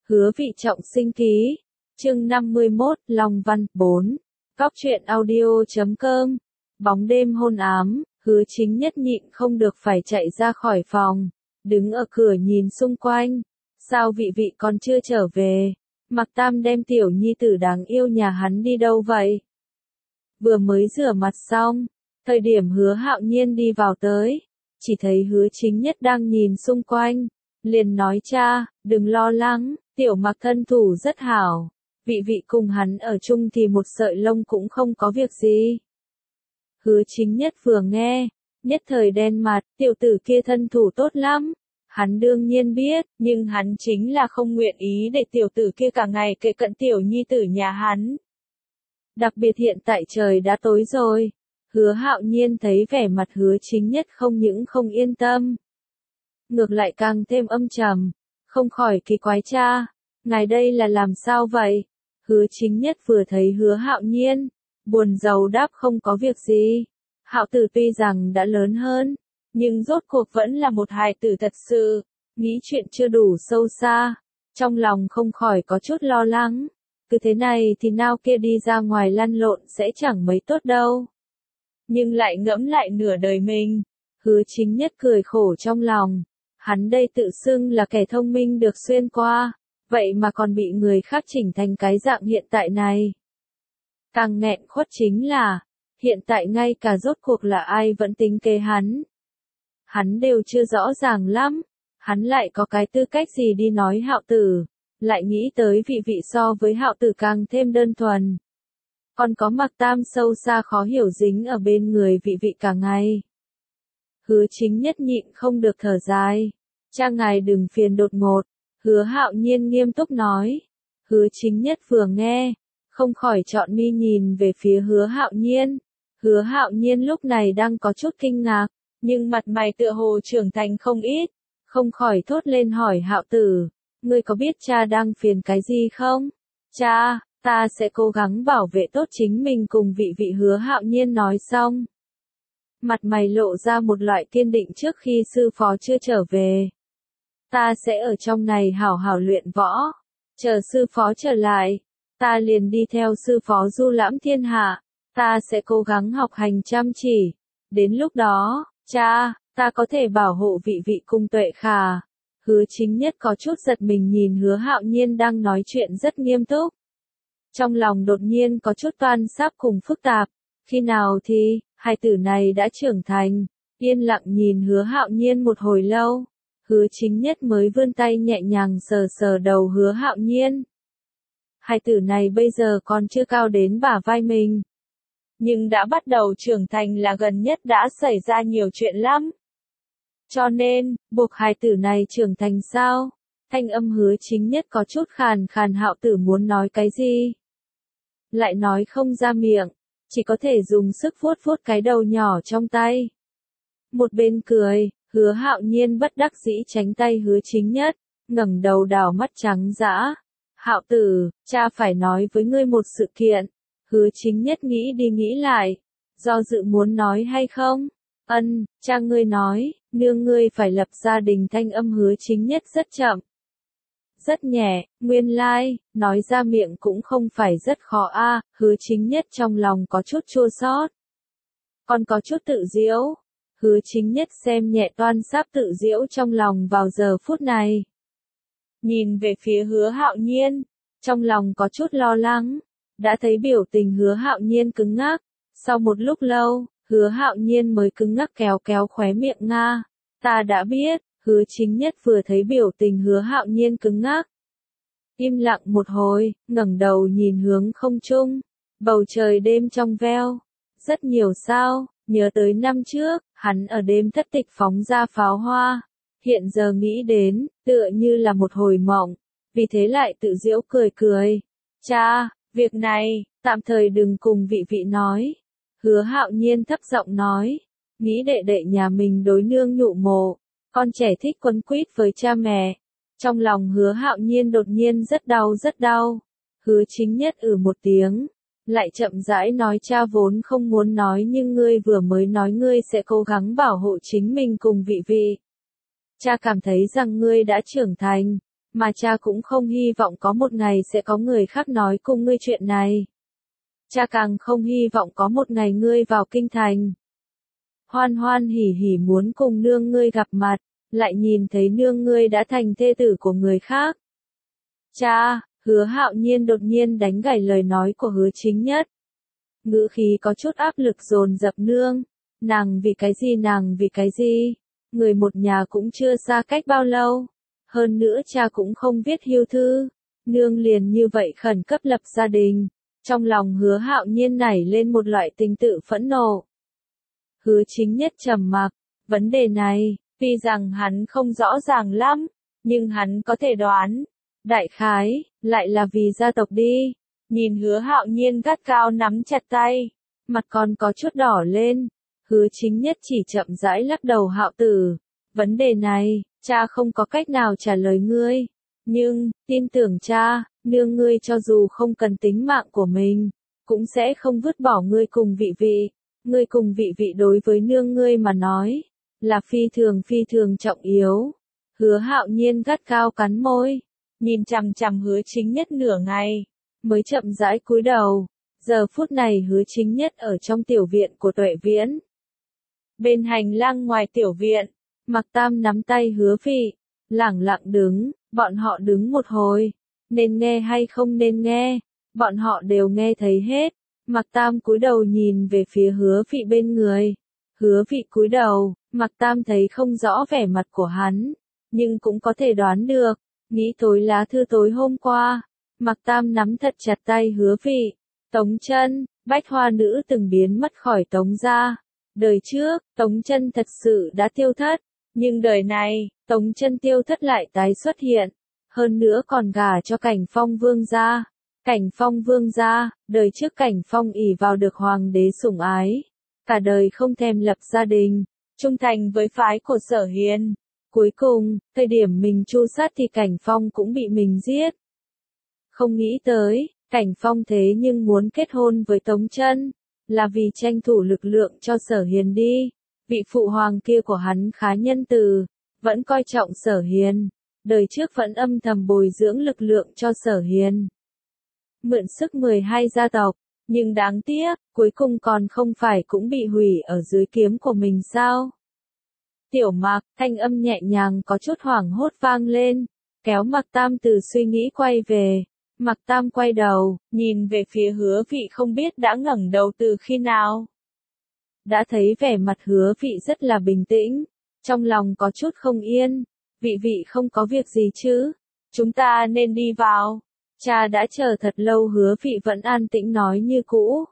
Hứa Vị Trọng sinh ký. Chương 51, Long Văn 4. Góc truyện audio.com. Bóng đêm hôn ám, Hứa Chính Nhất nhịn không được phải chạy ra khỏi phòng, đứng ở cửa nhìn xung quanh. Sao Vị Vị còn chưa trở về? Mạc Tam đem tiểu nhi tử đáng yêu nhà hắn đi đâu vậy? Vừa mới rửa mặt xong, thời điểm Hứa Hạo Nhiên đi vào tới, chỉ thấy Hứa Chính Nhất đang nhìn xung quanh, liền nói: cha, đừng lo lắng, tiểu Mạc thân thủ rất hảo, Vị Vị cùng hắn ở chung thì một sợi lông cũng không có việc gì. Hứa Chính Nhất vừa nghe, nhất thời đen mặt, tiểu tử kia thân thủ tốt lắm. Hắn đương nhiên biết, nhưng hắn chính là không nguyện ý để tiểu tử kia cả ngày kề cận tiểu nhi tử nhà hắn. Đặc biệt hiện tại trời đã tối rồi, Hứa Hạo Nhiên thấy vẻ mặt Hứa Chính Nhất không những không yên tâm, ngược lại càng thêm âm trầm, không khỏi kỳ quái: cha, ngài đây là làm sao vậy? Hứa Chính Nhất vừa thấy Hứa Hạo Nhiên, buồn rầu đáp: không có việc gì. Hạo tử tuy rằng đã lớn hơn, nhưng rốt cuộc vẫn là một hài tử thật sự, nghĩ chuyện chưa đủ sâu xa, trong lòng không khỏi có chút lo lắng. Cứ thế này thì nào kia đi ra ngoài lăn lộn sẽ chẳng mấy tốt đâu. Nhưng lại ngẫm lại nửa đời mình, Hứa Chính Nhất cười khổ trong lòng. Hắn đây tự xưng là kẻ thông minh được xuyên qua, vậy mà còn bị người khác chỉnh thành cái dạng hiện tại này. Càng nghẹn khuất chính là, hiện tại ngay cả rốt cuộc là ai vẫn tính kế hắn. Hắn đều chưa rõ ràng lắm, hắn lại có cái tư cách gì đi nói Hạo tử, lại nghĩ tới Vị Vị so với Hạo tử càng thêm đơn thuần. Còn có Mạc Tam sâu xa khó hiểu dính ở bên người Vị Vị cả ngày. Hứa Chính Nhất nhịn không được thở dài: cha ngài đừng phiền đột ngột. Hứa Hạo Nhiên nghiêm túc nói. Hứa Chính Nhất vừa nghe, không khỏi trọn mi nhìn về phía Hứa Hạo Nhiên. Hứa Hạo Nhiên lúc này đang có chút kinh ngạc, nhưng mặt mày tựa hồ trưởng thành không ít, không khỏi thốt lên hỏi: Hạo tử, ngươi có biết cha đang phiền cái gì không? Cha, ta sẽ cố gắng bảo vệ tốt chính mình cùng Vị Vị. Hứa Hạo Nhiên nói xong, mặt mày lộ ra một loại kiên định trước khi sư phó chưa trở về. Ta sẽ ở trong này hảo hảo luyện võ, chờ sư phó trở lại, ta liền đi theo sư phó du lãm thiên hạ, ta sẽ cố gắng học hành chăm chỉ, đến lúc đó, cha, ta có thể bảo hộ Vị Vị cùng Tuệ Khả. Hứa Chính Nhất có chút giật mình nhìn Hứa Hạo Nhiên đang nói chuyện rất nghiêm túc. Trong lòng đột nhiên có chút toan sáp cùng phức tạp, khi nào thì, hai tử này đã trưởng thành, yên lặng nhìn Hứa Hạo Nhiên một hồi lâu. Hứa Chính Nhất mới vươn tay nhẹ nhàng sờ sờ đầu Hứa Hạo Nhiên. Hai tử này bây giờ còn chưa cao đến bả vai mình, nhưng đã bắt đầu trưởng thành là gần nhất đã xảy ra nhiều chuyện lắm. Cho nên, buộc hai tử này trưởng thành sao? Thanh âm Hứa Chính Nhất có chút khàn khàn. Hạo tử muốn nói cái gì? Lại nói không ra miệng, chỉ có thể dùng sức vuốt vuốt cái đầu nhỏ trong tay. Một bên cười, Hứa Hạo Nhiên bất đắc dĩ tránh tay Hứa Chính Nhất, ngẩng đầu đảo mắt trắng dã. Hạo tử, cha phải nói với ngươi một sự kiện. Hứa Chính Nhất nghĩ đi nghĩ lại, do dự muốn nói hay không. Ân, cha ngươi nói, nương ngươi phải lập gia đình. Thanh âm Hứa Chính Nhất rất chậm, rất nhẹ, nguyên lai, nói ra miệng cũng không phải rất khó a. Hứa Chính Nhất trong lòng có chút chua xót, còn có chút tự giễu. Hứa Chính Nhất xem nhẹ toan sáp tự giễu trong lòng vào giờ phút này. Nhìn về phía Hứa Hạo Nhiên, trong lòng có chút lo lắng, đã thấy biểu tình Hứa Hạo Nhiên cứng ngắc. Sau một lúc lâu, Hứa Hạo Nhiên mới cứng ngắc kéo kéo khóe miệng nga. Ta đã biết. Hứa Chính Nhất vừa thấy biểu tình Hứa Hạo Nhiên cứng ngắc, im lặng một hồi, ngẩng đầu nhìn hướng không trung, bầu trời đêm trong veo, rất nhiều sao, nhớ tới năm trước, hắn ở đêm thất tịch phóng ra pháo hoa, hiện giờ nghĩ đến, tựa như là một hồi mộng, vì thế lại tự giễu cười cười. Cha, việc này, tạm thời đừng cùng Vị Vị nói. Hứa Hạo Nhiên thấp giọng nói, nghĩ đệ đệ nhà mình đối nương nhụ mộ, con trẻ thích quấn quýt với cha mẹ. Trong lòng Hứa Hạo Nhiên đột nhiên rất đau rất đau. Hứa Chính Nhất một tiếng, lại chậm rãi nói: cha vốn không muốn nói, nhưng ngươi vừa mới nói ngươi sẽ cố gắng bảo hộ chính mình cùng Vị Vị. Cha cảm thấy rằng ngươi đã trưởng thành, mà cha cũng không hy vọng có một ngày sẽ có người khác nói cùng ngươi chuyện này. Cha càng không hy vọng có một ngày ngươi vào kinh thành. Hoan hoan hỉ hỉ muốn cùng nương ngươi gặp mặt, lại nhìn thấy nương ngươi đã thành thê tử của người khác. Cha, Hứa Hạo Nhiên đột nhiên đánh gãy lời nói của Hứa Chính Nhất. Ngữ khí có chút áp lực dồn dập nương. Nàng vì cái gì? Người một nhà cũng chưa xa cách bao lâu. Hơn nữa cha cũng không viết hưu thư. Nương liền như vậy khẩn cấp lập gia đình. Trong lòng Hứa Hạo Nhiên nảy lên một loại tình tự phẫn nộ. Hứa Chính Nhất trầm mặc. Vấn đề này, tuy rằng hắn không rõ ràng lắm, nhưng hắn có thể đoán. Đại khái, lại là vì gia tộc đi. Nhìn Hứa Hạo Nhiên gắt gao nắm chặt tay, mặt còn có chút đỏ lên. Hứa Chính Nhất chỉ chậm rãi lắc đầu. Hạo tử, vấn đề này, cha không có cách nào trả lời ngươi. Nhưng, tin tưởng cha, nương ngươi cho dù không cần tính mạng của mình, cũng sẽ không vứt bỏ ngươi cùng vị vị. Ngươi cùng vị vị đối với nương ngươi mà nói, là phi thường trọng yếu. Hứa Hạo Nhiên gắt gao cắn môi, nhìn chằm chằm Hứa Chính Nhất nửa ngày, mới chậm rãi cúi đầu. Giờ phút này Hứa Chính Nhất ở trong tiểu viện của Tuệ Viễn. Bên hành lang ngoài tiểu viện, Mạc Tam nắm tay Hứa Vị, lẳng lặng đứng, bọn họ đứng một hồi, nên nghe hay không nên nghe, bọn họ đều nghe thấy hết. Mạc Tam cúi đầu nhìn về phía Hứa Vị bên người. Hứa Vị cúi đầu, Mạc Tam thấy không rõ vẻ mặt của hắn, nhưng cũng có thể đoán được, nghĩ tối lá thư tối hôm qua. Mạc Tam nắm thật chặt tay Hứa Vị. Tống Chân, bách hoa nữ từng biến mất khỏi Tống gia. Đời trước, Tống Chân thật sự đã tiêu thất, nhưng đời này, Tống Chân tiêu thất lại tái xuất hiện, hơn nữa còn gả cho Cảnh Phong vương gia. Cảnh Phong vương gia, đời trước Cảnh Phong ỷ vào được hoàng đế sủng ái, cả đời không thèm lập gia đình, trung thành với phái của Sở Hiền. Cuối cùng, thời điểm mình tru sát thì Cảnh Phong cũng bị mình giết. Không nghĩ tới, Cảnh Phong thế nhưng muốn kết hôn với Tống Chân, là vì tranh thủ lực lượng cho Sở Hiền đi. Vị phụ hoàng kia của hắn khá nhân từ, vẫn coi trọng Sở Hiền, đời trước vẫn âm thầm bồi dưỡng lực lượng cho Sở Hiền. Mượn sức 12 gia tộc, nhưng đáng tiếc, cuối cùng còn không phải cũng bị hủy ở dưới kiếm của mình sao? Tiểu Mạc, thanh âm nhẹ nhàng có chút hoảng hốt vang lên, kéo Mạc Tam từ suy nghĩ quay về. Mạc Tam quay đầu, nhìn về phía Hứa Vị không biết đã ngẩng đầu từ khi nào. Đã thấy vẻ mặt Hứa Vị rất là bình tĩnh, trong lòng có chút không yên. Vị không có việc gì chứ? Chúng ta nên đi vào. Cha đã chờ thật lâu. Hứa Vị vẫn an tĩnh nói như cũ.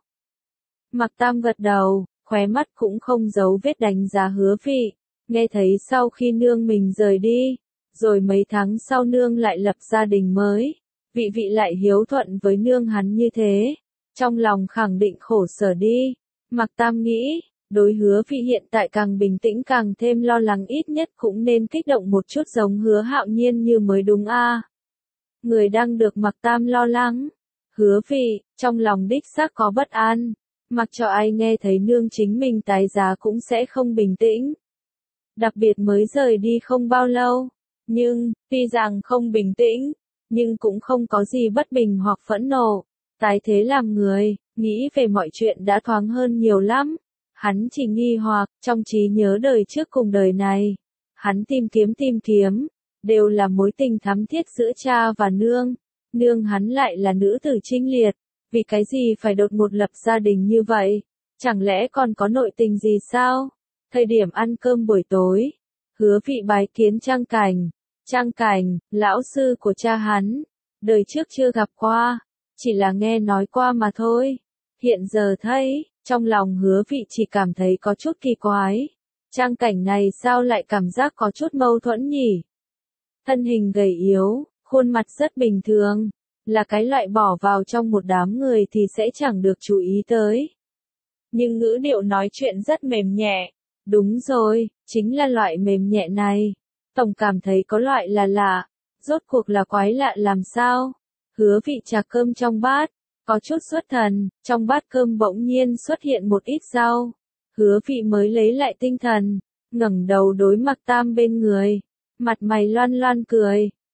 Mạc Tam gật đầu, khóe mắt cũng không giấu vết đánh giá Hứa Vị. Nghe thấy sau khi nương mình rời đi, rồi mấy tháng sau nương lại lập gia đình mới, vị lại hiếu thuận với nương hắn như thế, trong lòng khẳng định khổ sở đi. Mạc Tam nghĩ, đối Hứa Vị hiện tại càng bình tĩnh càng thêm lo lắng, ít nhất cũng nên kích động một chút giống Hứa Hạo Nhiên như mới đúng a. Người đang được Mạc Tam lo lắng. Hứa Vị, trong lòng đích xác có bất an, mặc cho ai nghe thấy nương chính mình tái giá cũng sẽ không bình tĩnh. Đặc biệt mới rời đi không bao lâu, nhưng, tuy rằng không bình tĩnh, nhưng cũng không có gì bất bình hoặc phẫn nộ. Tái thế làm người, nghĩ về mọi chuyện đã thoáng hơn nhiều lắm. Hắn chỉ nghi hoặc, trong trí nhớ đời trước cùng đời này. Hắn tìm kiếm, đều là mối tình thắm thiết giữa cha và nương. Nương hắn lại là nữ tử trinh liệt, vì cái gì phải đột ngột lập gia đình như vậy? Chẳng lẽ còn có nội tình gì sao? Thời điểm ăn cơm buổi tối, Hứa Vị bái kiến Trang Cảnh. Trang Cảnh, lão sư của cha hắn, đời trước chưa gặp qua, chỉ là nghe nói qua mà thôi. Hiện giờ thấy, trong lòng Hứa Vị chỉ cảm thấy có chút kỳ quái. Trang Cảnh này sao lại cảm giác có chút mâu thuẫn nhỉ? Thân hình gầy yếu, khuôn mặt rất bình thường, là cái loại bỏ vào trong một đám người thì sẽ chẳng được chú ý tới. Nhưng ngữ điệu nói chuyện rất mềm nhẹ. Đúng rồi, chính là loại mềm nhẹ này. Tổng cảm thấy có loại là lạ, rốt cuộc là quái lạ làm sao? Hứa Vị trà cơm trong bát, có chút xuất thần, trong bát cơm bỗng nhiên xuất hiện một ít rau. Hứa Vị mới lấy lại tinh thần, ngẩng đầu đối Mạc Tam bên người, mặt mày loan loan cười.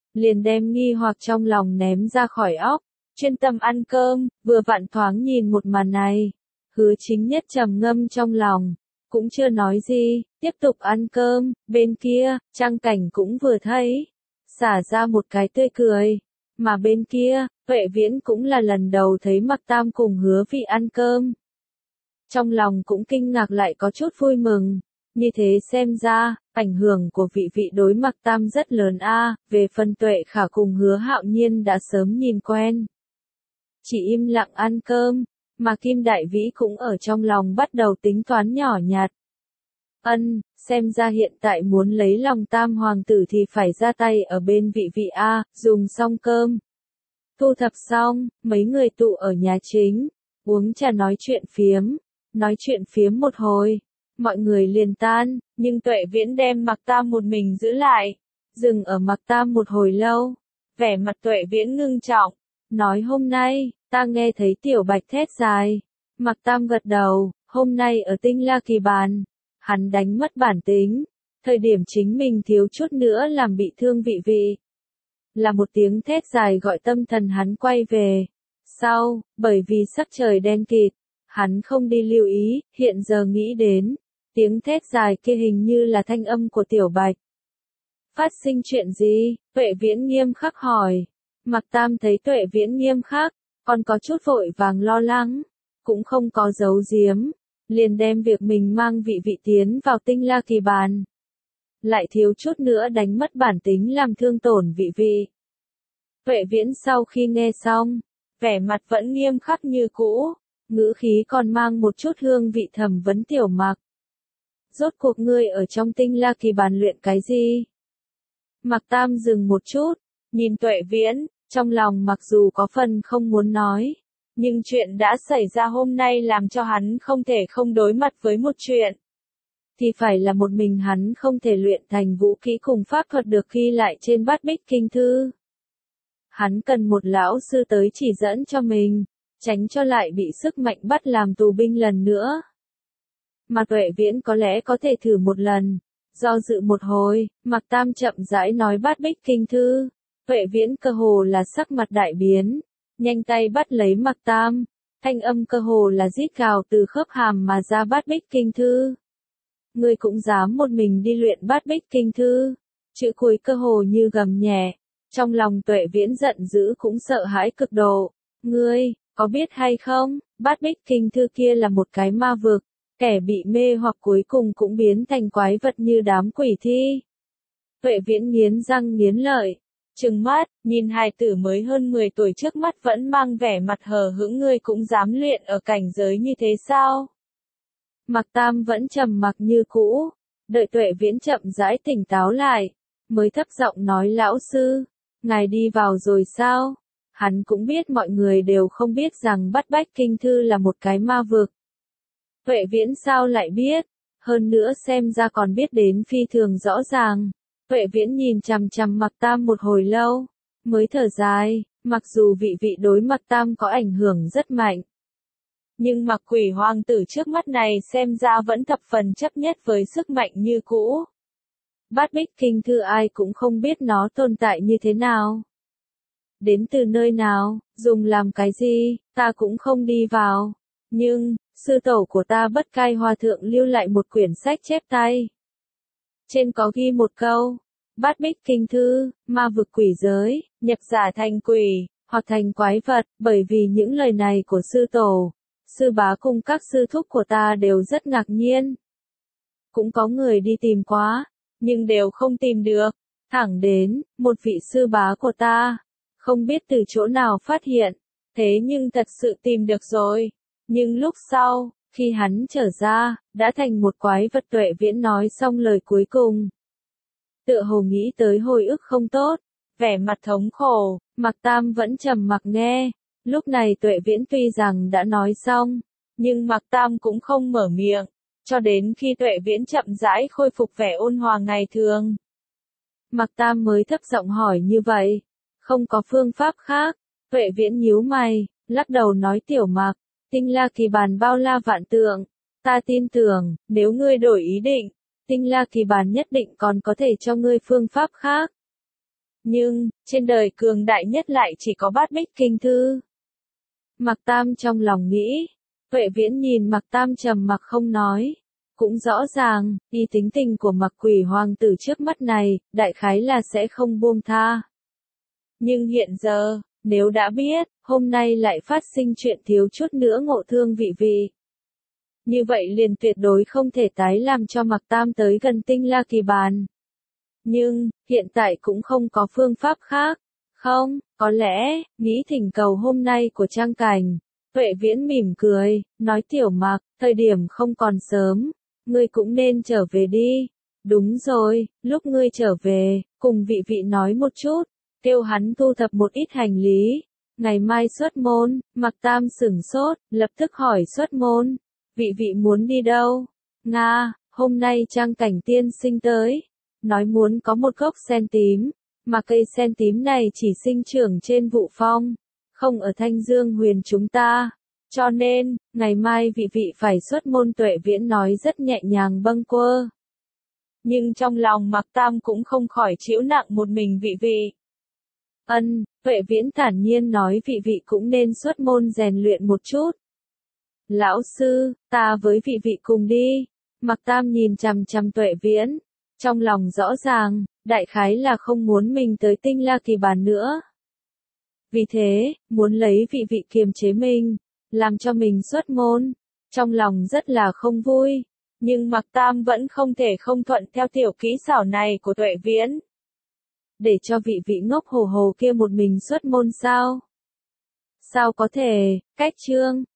liền đem nghi hoặc trong lòng ném ra khỏi óc, chuyên tâm ăn cơm, vừa vặn thoáng nhìn một màn này. Hứa Chính Nhất trầm ngâm trong lòng, cũng chưa nói gì, tiếp tục ăn cơm, bên kia, Trang Cảnh cũng vừa thấy, xả ra một cái tươi cười, mà bên kia, Tuệ Viễn cũng là lần đầu thấy Mạc Tam cùng Hứa Vị ăn cơm. Trong lòng cũng kinh ngạc lại có chút vui mừng, như thế xem ra, ảnh hưởng của vị vị đối Mạc Tam rất lớn a. Về phần Tuệ Khả cùng Hứa Hạo Nhiên đã sớm nhìn quen. Chỉ im lặng ăn cơm, mà Kim Đại Vĩ cũng ở trong lòng bắt đầu tính toán nhỏ nhặt. Xem ra hiện tại muốn lấy lòng Tam Hoàng tử thì phải ra tay ở bên vị vị a. Dùng xong cơm, thu thập xong, mấy người tụ ở nhà chính, uống trà nói chuyện phiếm một hồi, mọi người liền tan, nhưng Tuệ Viễn đem Mạc Tam một mình giữ lại, dừng ở Mạc Tam một hồi lâu, vẻ mặt Tuệ Viễn ngưng trọng, nói hôm nay, ta nghe thấy Tiểu Bạch thét dài. Mạc Tam gật đầu, hôm nay ở Tinh La Kỳ Bàn, hắn đánh mất bản tính, thời điểm chính mình thiếu chút nữa làm bị thương vị vị. Là một tiếng thét dài gọi tâm thần hắn quay về. Sau, bởi vì sắc trời đen kịt, hắn không đi lưu ý, hiện giờ nghĩ đến, tiếng thét dài kia hình như là thanh âm của Tiểu Bạch. Phát sinh chuyện gì? Tuệ Viễn nghiêm khắc hỏi. Mạc Tam thấy Tuệ Viễn nghiêm khắc, còn có chút vội vàng lo lắng, cũng không có giấu giếm, liền đem việc mình mang vị vị tiến vào Tinh La Kỳ Bàn. Lại thiếu chút nữa đánh mất bản tính làm thương tổn vị vị. Tuệ Viễn sau khi nghe xong, vẻ mặt vẫn nghiêm khắc như cũ, ngữ khí còn mang một chút hương vị thầm vấn Tiểu Mạc. Rốt cuộc ngươi ở trong Tinh La Kỳ Bàn luyện cái gì? Mạc Tam dừng một chút, nhìn Tuệ Viễn, trong lòng mặc dù có phần không muốn nói, nhưng chuyện đã xảy ra hôm nay làm cho hắn không thể không đối mặt với một chuyện. Thì phải là một mình hắn không thể luyện thành vũ kỹ cùng pháp thuật được ghi lại trên Bát Bích Kinh Thư. Hắn cần một lão sư tới chỉ dẫn cho mình, tránh cho lại bị sức mạnh bắt làm tù binh lần nữa. Mà Tuệ Viễn có lẽ có thể thử một lần. Do dự một hồi, Mạc Tam chậm rãi nói Bát Bích Kinh Thư. Tuệ Viễn cơ hồ là sắc mặt đại biến, nhanh tay bắt lấy Mạc Tam, thanh âm cơ hồ là rít gào từ khớp hàm mà ra Bát Bích Kinh Thư. Ngươi cũng dám một mình đi luyện Bát Bích Kinh Thư? Chữ cuối cơ hồ như gầm nhẹ, trong lòng Tuệ Viễn giận dữ cũng sợ hãi cực độ. Ngươi, có biết hay không, Bát Bích Kinh Thư kia là một cái ma vực, kẻ bị mê hoặc cuối cùng cũng biến thành quái vật như đám quỷ thi. Tuệ Viễn nghiến răng nghiến lợi, trừng mắt, nhìn hài tử mới hơn 10 tuổi trước mắt vẫn mang vẻ mặt hờ hững, ngươi cũng dám luyện ở cảnh giới như thế sao? Mạc Tam vẫn trầm mặc như cũ, đợi Tuệ Viễn chậm rãi tỉnh táo lại, mới thấp giọng nói lão sư, ngài đi vào rồi sao? Hắn cũng biết mọi người đều không biết rằng Bát Bách Kinh Thư là một cái ma vực. Tuệ Viễn sao lại biết? Hơn nữa xem ra còn biết đến phi thường rõ ràng. Tuệ Viễn nhìn chằm chằm Mạc Tam một hồi lâu, mới thở dài, mặc dù vị vị đối Mạc Tam có ảnh hưởng rất mạnh. Nhưng Mạc Quỷ Hoàng tử trước mắt này xem ra vẫn thập phần chấp nhất với sức mạnh như cũ. Bát Bích Kinh Thư ai cũng không biết nó tồn tại như thế nào. Đến từ nơi nào, dùng làm cái gì, ta cũng không đi vào. Nhưng, sư tổ của ta Bất Cai Hòa Thượng lưu lại một quyển sách chép tay. Trên có ghi một câu, Bát Bích Kinh Thư, ma vực quỷ giới, nhập giả thành quỷ, hoặc thành quái vật, bởi vì những lời này của sư tổ, sư bá cùng các sư thúc của ta đều rất ngạc nhiên. Cũng có người đi tìm quá, nhưng đều không tìm được, thẳng đến, một vị sư bá của ta, không biết từ chỗ nào phát hiện, thế nhưng thật sự tìm được rồi. Nhưng lúc sau, khi hắn trở ra, đã thành một quái vật. Tuệ Viễn nói xong lời cuối cùng. Tựa hồ nghĩ tới hồi ức không tốt, vẻ mặt thống khổ, Mạc Tam vẫn trầm mặc nghe. Lúc này Tuệ Viễn tuy rằng đã nói xong, nhưng Mạc Tam cũng không mở miệng, cho đến khi Tuệ Viễn chậm rãi khôi phục vẻ ôn hòa ngày thường. Mạc Tam mới thấp giọng hỏi như vậy, không có phương pháp khác. Tuệ Viễn nhíu mày, lắc đầu nói Tiểu Mạc, Tinh La Kỳ Bàn bao la vạn tượng, ta tin tưởng, nếu ngươi đổi ý định, Tinh La Kỳ Bàn nhất định còn có thể cho ngươi phương pháp khác. Nhưng, trên đời cường đại nhất lại chỉ có Bát Bích Kinh Thư. Mạc Tam trong lòng nghĩ. Tuệ Viễn nhìn Mạc Tam trầm mặc không nói. Cũng rõ ràng, y tính tình của Mạc Quỷ hoàng tử trước mắt này, đại khái là sẽ không buông tha. Nhưng hiện giờ, nếu đã biết, hôm nay lại phát sinh chuyện thiếu chút nữa ngộ thương vị vị. Như vậy liền tuyệt đối không thể tái làm cho Mạc Tam tới gần Tinh La Kỳ Bàn. Nhưng, hiện tại cũng không có phương pháp khác. Không, có lẽ, nghĩ thỉnh cầu hôm nay của Trang Cảnh. Tuệ Viễn mỉm cười, nói Tiểu Mạc, thời điểm không còn sớm, ngươi cũng nên trở về đi. Đúng rồi, lúc ngươi trở về, cùng vị vị nói một chút, kêu hắn thu thập một ít hành lý. Ngày mai xuất môn, Mạc Tam sửng sốt, lập tức hỏi xuất môn. Vị vị muốn đi đâu? Nga, hôm nay Trang Cảnh tiên sinh tới. Nói muốn có một gốc sen tím, mà cây sen tím này chỉ sinh trưởng trên vụ phong, không ở Thanh Dương Huyền chúng ta. Cho nên, ngày mai vị vị phải xuất môn. Tuệ Viễn nói rất nhẹ nhàng bâng quơ. Nhưng trong lòng Mạc Tam cũng không khỏi chịu nặng một mình vị vị. Tuệ Viễn thản nhiên nói vị vị cũng nên xuất môn rèn luyện một chút. Lão sư, ta với vị vị cùng đi. Mạc Tam nhìn chằm chằm Tuệ Viễn. Trong lòng rõ ràng, đại khái là không muốn mình tới Tinh La Kỳ Bàn nữa. Vì thế, muốn lấy vị vị kiềm chế mình, làm cho mình xuất môn. Trong lòng rất là không vui. Nhưng Mạc Tam vẫn không thể không thuận theo tiểu kỹ xảo này của Tuệ Viễn. Để cho vị vị ngốc hồ hồ kia một mình xuất môn sao? Sao có thể, cách chương